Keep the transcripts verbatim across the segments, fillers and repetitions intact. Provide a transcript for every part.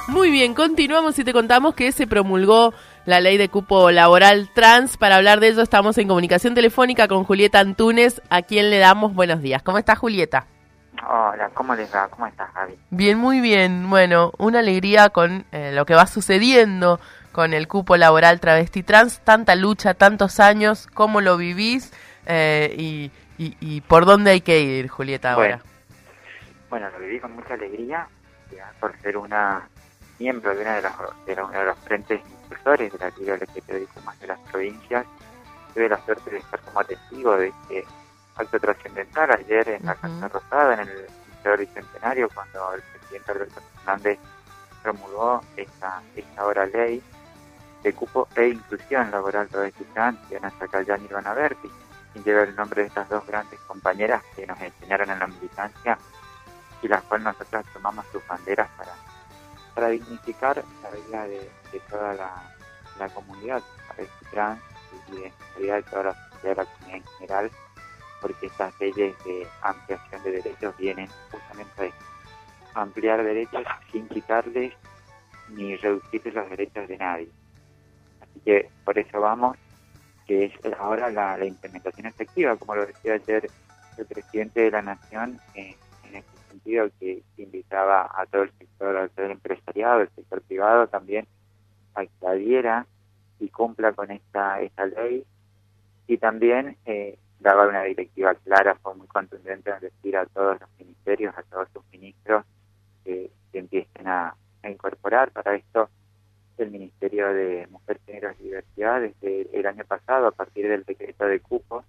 Muy bien, continuamos y te contamos que se promulgó la ley de cupo laboral trans. Para hablar de ello estamos en comunicación telefónica con Julieta Antúnez, a quien le damos buenos días. ¿Cómo estás, Julieta? Hola, ¿cómo les va? ¿Cómo estás, Javi? Bien, muy bien. Bueno, una alegría con eh, lo que va sucediendo con el cupo laboral travesti trans. Tanta lucha, tantos años, ¿cómo lo vivís? Eh, y, y, y por dónde hay que ir, Julieta, ahora. Bueno, bueno lo viví con mucha alegría, ya, por ser una miembro de uno de los, de los, de los frentes impulsores de la Liga L G T B I Q más de las provincias. Tuve la suerte de estar como testigo de este acto trascendental ayer en la uh-huh. Casa Rosada, en el Museo Bicentenario, cuando el presidente Alberto Fernández promulgó esta, esta ahora ley de cupo e inclusión laboral travesti trans, Diana Zacayán y Ivana Berti, quien lleva el nombre de estas dos grandes compañeras que nos enseñaron en la militancia y las cuales nosotros tomamos sus banderas para, para dignificar la vida de, de toda la, la comunidad travesti trans y de la vida de toda la sociedad de la comunidad en general, porque estas leyes de ampliación de derechos vienen justamente a ampliar derechos sin quitarles ni reducirles los derechos de nadie. Así que por eso vamos, que es ahora la, la implementación efectiva, como lo decía ayer el presidente de la Nación, eh, en este sentido que, que invitaba a todo el sector, a todo el empresariado, el sector privado también, a que adhiera y cumpla con esta, esta ley, y también eh, daba una directiva clara, fue muy contundente en decir a todos los ministerios, a todos sus ministros, que, que empiecen a, a incorporar para esto el Ministerio de Mujer, Género y Diversidad. Desde el año pasado, a partir del decreto de cupos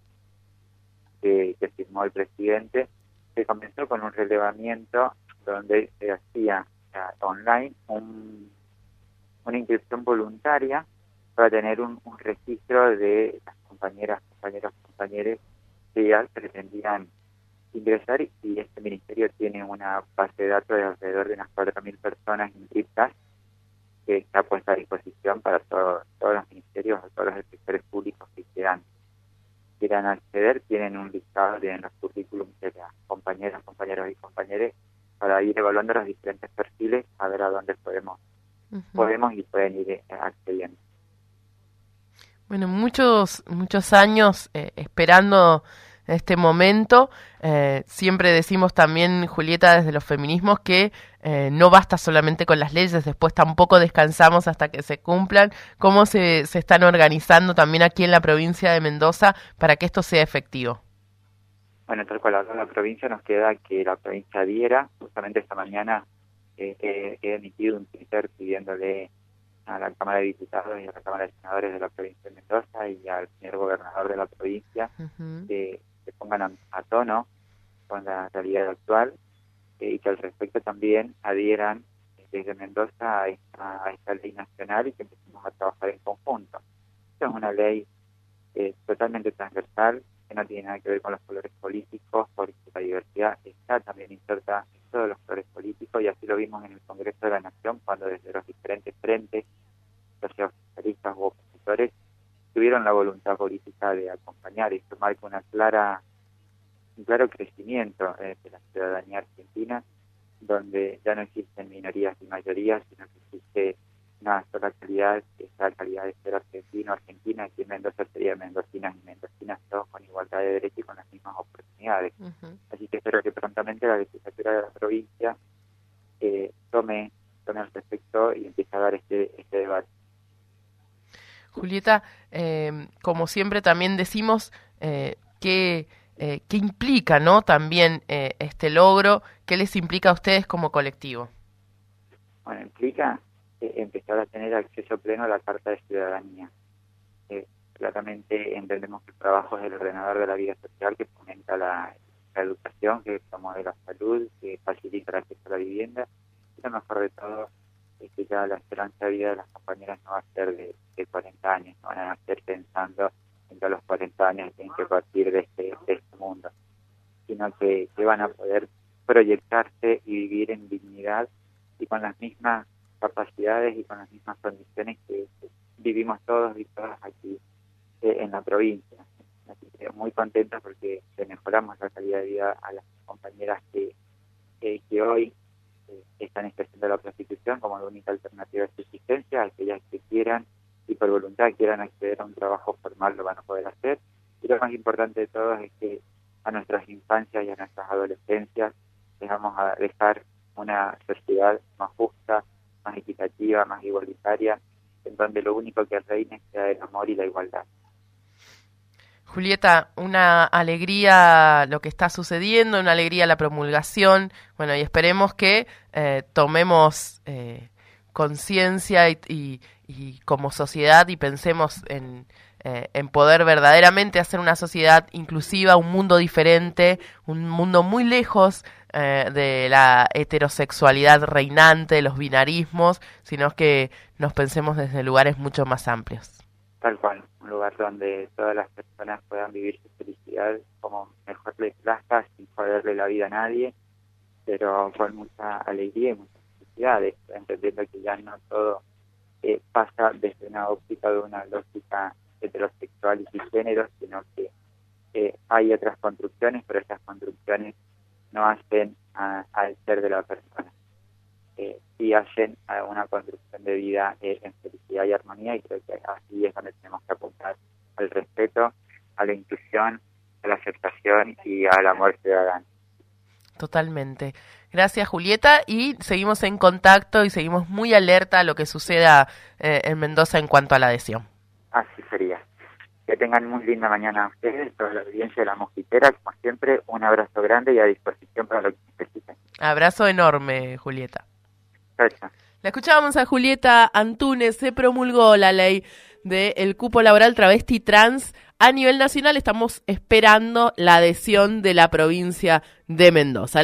que, que firmó el presidente, se comenzó con un relevamiento donde se hacía uh, online un, una inscripción voluntaria para tener un, un registro de las compañeras, compañeros, compañeros que ya pretendían ingresar, y este ministerio tiene una base de datos de alrededor de unas cuatro mil personas inscritas que está puesta a disposición para todo, todos los ministerios o todos los sectores públicos que quieran, quieran acceder. Tienen un listado, tienen los currículums de las compañeras, compañeros y compañeras para ir evaluando los diferentes perfiles, a ver a dónde podemos, uh-huh. podemos y pueden ir accediendo. Bueno, muchos muchos años eh, esperando este momento. Eh, siempre decimos también, Julieta, desde los feminismos, que eh, no basta solamente con las leyes, después tampoco descansamos hasta que se cumplan. ¿Cómo se, se están organizando también aquí en la provincia de Mendoza para que esto sea efectivo? Bueno, tal cual, ahora la provincia nos queda que la provincia adhiera. Justamente esta mañana eh, eh, he emitido un Twitter pidiéndole a la Cámara de Diputados y a la Cámara de Senadores de la provincia de Mendoza y al señor gobernador de la provincia uh-huh. que se pongan a, a tono con la realidad actual eh, y que al respecto también adhieran eh, desde Mendoza a esta, a esta ley nacional y que empecemos a trabajar en conjunto. Esta es una ley eh, totalmente transversal, que no tiene nada que ver con los colores políticos, porque la diversidad está también inserta en todos los colores políticos, y así lo vimos en el Congreso de la Nación, cuando desde los diferentes frentes, ya sea oficialistas u opositores, tuvieron la voluntad política de acompañar. Esto marca una clara, un claro crecimiento eh, de la ciudadanía argentina, donde ya no existen minorías y mayorías, sino que existe una sola calidad, que es la calidad de ser argentino, argentina. Aquí en Mendoza sería mendocinas y mendocinas, todos con igualdad de derechos y con las mismas oportunidades. Uh-huh. Así que espero que prontamente la legislatura de la provincia eh, tome, tome al respecto y empiece a dar este, este debate. Julieta, eh, como siempre también decimos eh, que eh, qué implica, ¿no? También eh, este logro, ¿qué les implica a ustedes como colectivo? Bueno, implica eh, empezar a tener acceso pleno a la Carta de Ciudadanía. Eh, claramente entendemos que el trabajo es el ordenador de la vida social, que fomenta la, la educación, que promueve la salud, que facilita el acceso a la vivienda. Y lo mejor de todo es que ya la esperanza de vida de las compañeras no va a ser de, de cuarenta años, no van a nacer pensando en que a los cuarenta años tienen que partir de este, de este mundo, sino que, que van a poder proyectarse y vivir en dignidad y con las mismas capacidades y con las mismas condiciones que, que vivimos todos y todas aquí eh, en la provincia. Así que muy contentos porque le mejoramos la calidad de vida a las compañeras que, que, que hoy eh, están ejerciendo la prostitución como la única alternativa de subsistencia. Aquellas que quieran y por voluntad quieran acceder a un trabajo formal lo van a poder hacer. Y lo más importante de todo es que a nuestras infancias y a nuestras adolescencias les vamos a dejar una sociedad más justa, más equitativa, más igualitaria, en donde lo único que reine sea el amor y la igualdad. Julieta, una alegría lo que está sucediendo, una alegría la promulgación, bueno, y esperemos que eh, tomemos eh, conciencia y, y, y como sociedad y pensemos en, eh, en poder verdaderamente hacer una sociedad inclusiva, un mundo diferente, un mundo muy lejos eh, de la heterosexualidad reinante, los binarismos, sino que nos pensemos desde lugares mucho más amplios. Tal cual, un lugar donde todas las personas puedan vivir su felicidad como mejor les plazca, sin joderle la vida a nadie, pero con mucha alegría y muchas felicidades, entendiendo que ya no todo eh, pasa desde una óptica de una lógica heterosexual y cisgénero, sino que eh, hay otras construcciones, pero esas construcciones no hacen a, al ser de la persona. Eh, y hacen a una construcción de vida eh, en felicidad y armonía, y creo que así es donde tenemos que apuntar al respeto, a la inclusión, a la aceptación y al amor ciudadano. Totalmente. Gracias, Julieta, y seguimos en contacto y seguimos muy alerta a lo que suceda eh, en Mendoza en cuanto a la adhesión. Así sería. Que tengan muy linda mañana a ustedes, toda la audiencia de La Mosquitera, como siempre, un abrazo grande y a disposición para lo que necesiten. Abrazo enorme, Julieta. Gracias. La escuchábamos a Julieta Antúnez. Se promulgó la ley del cupo laboral travesti trans a nivel nacional. Estamos esperando la adhesión de la provincia de Mendoza.